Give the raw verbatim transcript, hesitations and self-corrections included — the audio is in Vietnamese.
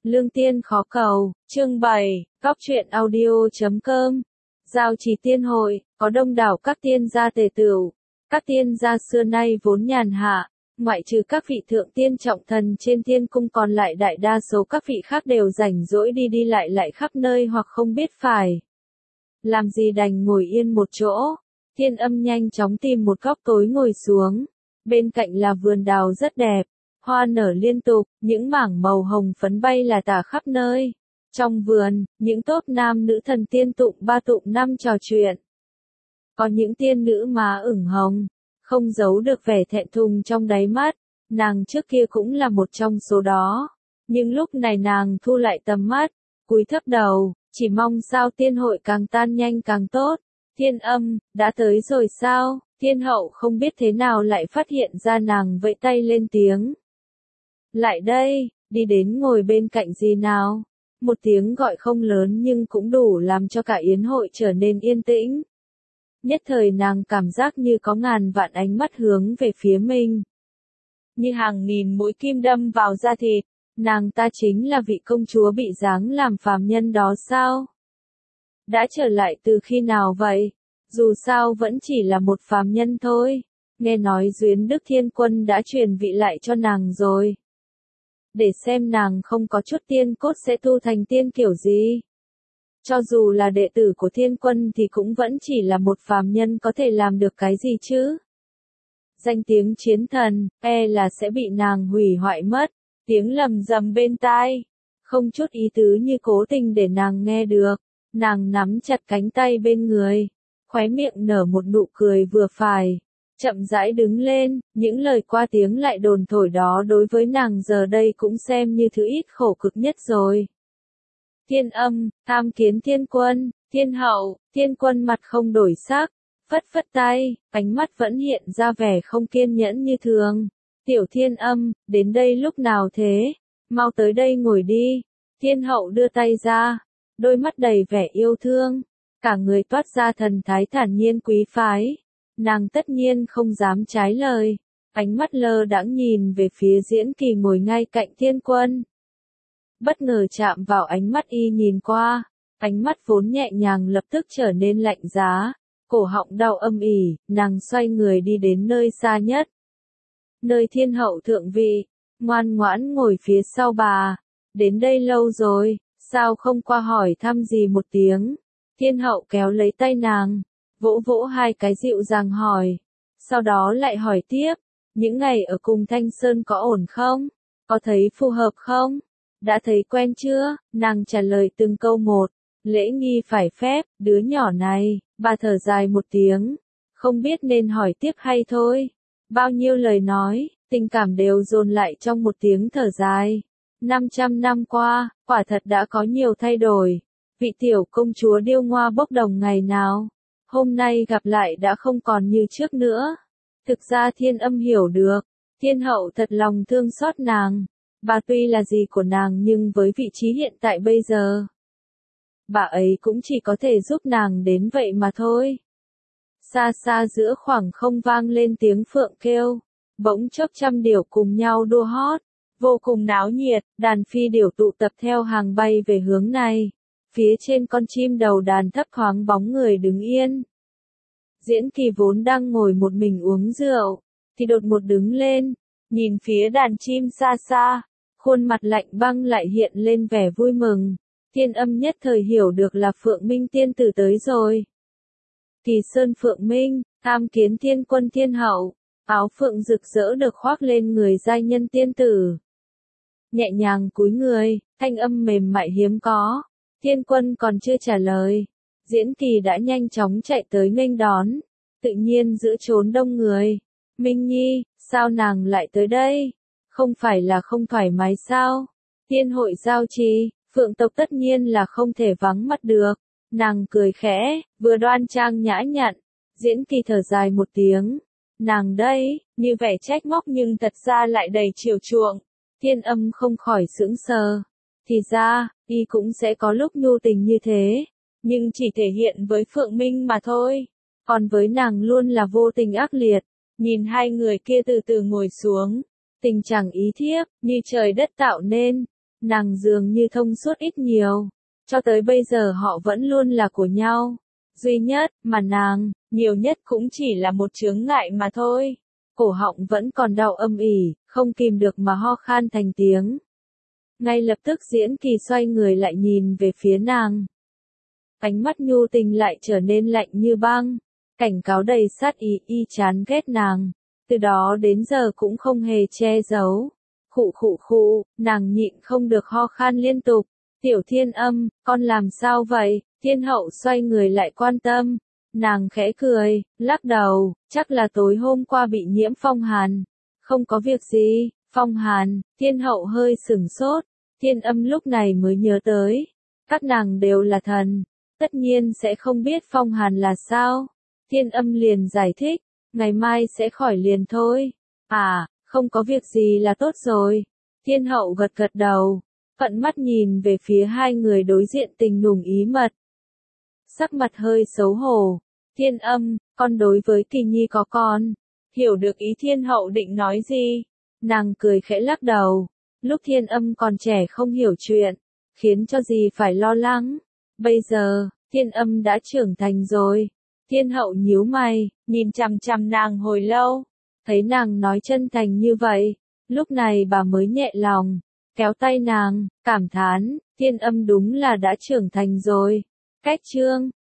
Lương tiên khó cầu, chương bảy, góc truyện audio chấm com. Giao trì tiên hội, có đông đảo các tiên gia tề tửu. Các tiên gia xưa nay vốn nhàn hạ, ngoại trừ các vị thượng tiên trọng thần trên tiên cung, còn lại đại đa số các vị khác đều rảnh rỗi đi đi lại lại khắp nơi hoặc không biết phải làm gì đành ngồi yên một chỗ. Thiên Âm nhanh chóng tìm một góc tối ngồi xuống. Bên cạnh là vườn đào rất đẹp, hoa nở liên tục, những mảng màu hồng phấn bay là tả khắp nơi. Trong vườn, những tốt nam nữ thần tiên tụng ba tụng năm trò chuyện. Có những tiên nữ má ửng hồng, không giấu được vẻ thẹn thùng trong đáy mắt. Nàng trước kia cũng là một trong số đó, nhưng lúc này nàng thu lại tầm mắt, cúi thấp đầu, chỉ mong sao tiên hội càng tan nhanh càng tốt. Thiên Âm, đã tới rồi sao? Thiên hậu không biết thế nào lại phát hiện ra nàng, vẫy tay lên tiếng. Lại đây, đi đến ngồi bên cạnh gì nào. Một tiếng gọi không lớn nhưng cũng đủ làm cho cả yến hội trở nên yên tĩnh. Nhất thời nàng cảm giác như có ngàn vạn ánh mắt hướng về phía mình. Như hàng nghìn mũi kim đâm vào da thịt, nàng ta chính là vị công chúa bị giáng làm phàm nhân đó sao? Đã trở lại từ khi nào vậy? Dù sao vẫn chỉ là một phàm nhân thôi. Nghe nói Duyến Đức Thiên Quân đã truyền vị lại cho nàng rồi. Để xem nàng không có chút tiên cốt sẽ tu thành tiên kiểu gì. Cho dù là đệ tử của Thiên Quân thì cũng vẫn chỉ là một phàm nhân, có thể làm được cái gì chứ? Danh tiếng chiến thần, e là sẽ bị nàng hủy hoại mất. Tiếng lầm rầm bên tai, không chút ý tứ như cố tình để nàng nghe được. Nàng nắm chặt cánh tay bên người, khóe miệng nở một nụ cười vừa phải, chậm rãi đứng lên. Những lời qua tiếng lại đồn thổi đó đối với nàng giờ đây cũng xem như thứ ít khổ cực nhất rồi. Thiên Âm, tham kiến Thiên Quân. Thiên hậu. Thiên Quân mặt không đổi sắc, phất phất tay, ánh mắt vẫn hiện ra vẻ không kiên nhẫn như thường. Tiểu Thiên Âm, đến đây lúc nào thế? Mau tới đây ngồi đi. Thiên hậu đưa tay ra, đôi mắt đầy vẻ yêu thương, cả người toát ra thần thái thản nhiên quý phái. Nàng tất nhiên không dám trái lời, ánh mắt lơ đãng nhìn về phía Diễn Kỳ ngồi ngay cạnh Thiên Quân. Bất ngờ chạm vào ánh mắt y nhìn qua, ánh mắt vốn nhẹ nhàng lập tức trở nên lạnh giá, cổ họng đau âm ỉ, nàng xoay người đi đến nơi xa nhất. Nơi Thiên hậu thượng vị, ngoan ngoãn ngồi phía sau bà. Đến đây lâu rồi, sao không qua hỏi thăm gì một tiếng? Thiên hậu kéo lấy tay nàng, vỗ vỗ hai cái dịu dàng hỏi. Sau đó lại hỏi tiếp, những ngày ở cùng Thanh Sơn có ổn không? Có thấy phù hợp không? Đã thấy quen chưa? Nàng trả lời từng câu một, lễ nghi phải phép. Đứa nhỏ này, bà thở dài một tiếng, không biết nên hỏi tiếp hay thôi. Bao nhiêu lời nói, tình cảm đều dồn lại trong một tiếng thở dài. năm trăm năm qua, quả thật đã có nhiều thay đổi. Vị tiểu công chúa điêu ngoa bốc đồng ngày nào, hôm nay gặp lại đã không còn như trước nữa. Thực ra Thiên Âm hiểu được, Thiên hậu thật lòng thương xót nàng. Bà tuy là dì của nàng nhưng với vị trí hiện tại bây giờ, bà ấy cũng chỉ có thể giúp nàng đến vậy mà thôi. Xa xa giữa khoảng không vang lên tiếng phượng kêu, bỗng chốc trăm điểu cùng nhau đua hót, vô cùng náo nhiệt. Đàn phi điểu tụ tập theo hàng bay về hướng này. Phía trên con chim đầu đàn thấp thoáng bóng người đứng yên. Diễn Kỳ vốn đang ngồi một mình uống rượu, thì đột một đứng lên, nhìn phía đàn chim xa xa, khuôn mặt lạnh băng lại hiện lên vẻ vui mừng. Thiên Âm nhất thời hiểu được là Phượng Minh tiên tử tới rồi. Kỳ Sơn Phượng Minh, tham kiến Thiên Quân Thiên hậu. Áo phượng rực rỡ được khoác lên người giai nhân tiên tử. Nhẹ nhàng cúi người, thanh âm mềm mại hiếm có. Thiên Quân còn chưa trả lời, Diễn Kỳ đã nhanh chóng chạy tới nghênh đón, tự nhiên giữa chốn đông người. Minh Nhi, sao nàng lại tới đây? Không phải là không thoải mái sao? Tiên hội giao trì, Phượng tộc tất nhiên là không thể vắng mặt được. Nàng cười khẽ, vừa đoan trang nhã nhặn. Diễn Kỳ thở dài một tiếng. Nàng đây, như vẻ trách móc nhưng thật ra lại đầy chiều chuộng. Thiên Âm không khỏi sững sờ. Thì ra, y cũng sẽ có lúc nhu tình như thế, nhưng chỉ thể hiện với Phượng Minh mà thôi. Còn với nàng luôn là vô tình ác liệt. Nhìn hai người kia từ từ ngồi xuống, tình chẳng ý thiếp, như trời đất tạo nên. nàng dường như thông suốt ít nhiều. Cho tới bây giờ họ vẫn luôn là của nhau. Duy nhất mà nàng, nhiều nhất cũng chỉ là một chướng ngại mà thôi. Cổ họng vẫn còn đau âm ỉ, không kìm được mà ho khan thành tiếng. Ngay lập tức Diễn Kỳ xoay người lại nhìn về phía nàng. Ánh mắt nhu tình lại trở nên lạnh như băng, cảnh cáo đầy sát ý, y chán ghét nàng. Từ đó đến giờ cũng không hề che giấu. Khụ khụ khụ, nàng nhịn không được ho khan liên tục. Tiểu Thiên Âm, con làm sao vậy? Thiên hậu xoay người lại quan tâm. Nàng khẽ cười, lắc đầu, chắc là tối hôm qua bị nhiễm phong hàn. Không có việc gì, phong hàn. Thiên hậu hơi sửng sốt. Thiên Âm lúc này mới nhớ tới. Các nàng đều là thần, tất nhiên sẽ không biết phong hàn là sao. Thiên Âm liền giải thích, ngày mai sẽ khỏi liền thôi. À, không có việc gì là tốt rồi. Thiên hậu gật gật đầu, phận mắt nhìn về phía hai người đối diện tình nùng ý mật. Sắc mặt hơi xấu hổ. Thiên Âm, con đối với Kỳ Nhi có con. Hiểu được ý thiên hậu định nói gì. Nàng cười khẽ lắc đầu. Lúc Thiên Âm còn trẻ không hiểu chuyện, khiến cho gì phải lo lắng. Bây giờ, Thiên Âm đã trưởng thành rồi. Thiên hậu nhíu mày, nhìn chằm chằm nàng hồi lâu. Thấy nàng nói chân thành như vậy, lúc này bà mới nhẹ lòng, kéo tay nàng, cảm thán, Thiên Âm đúng là đã trưởng thành rồi. Cách chương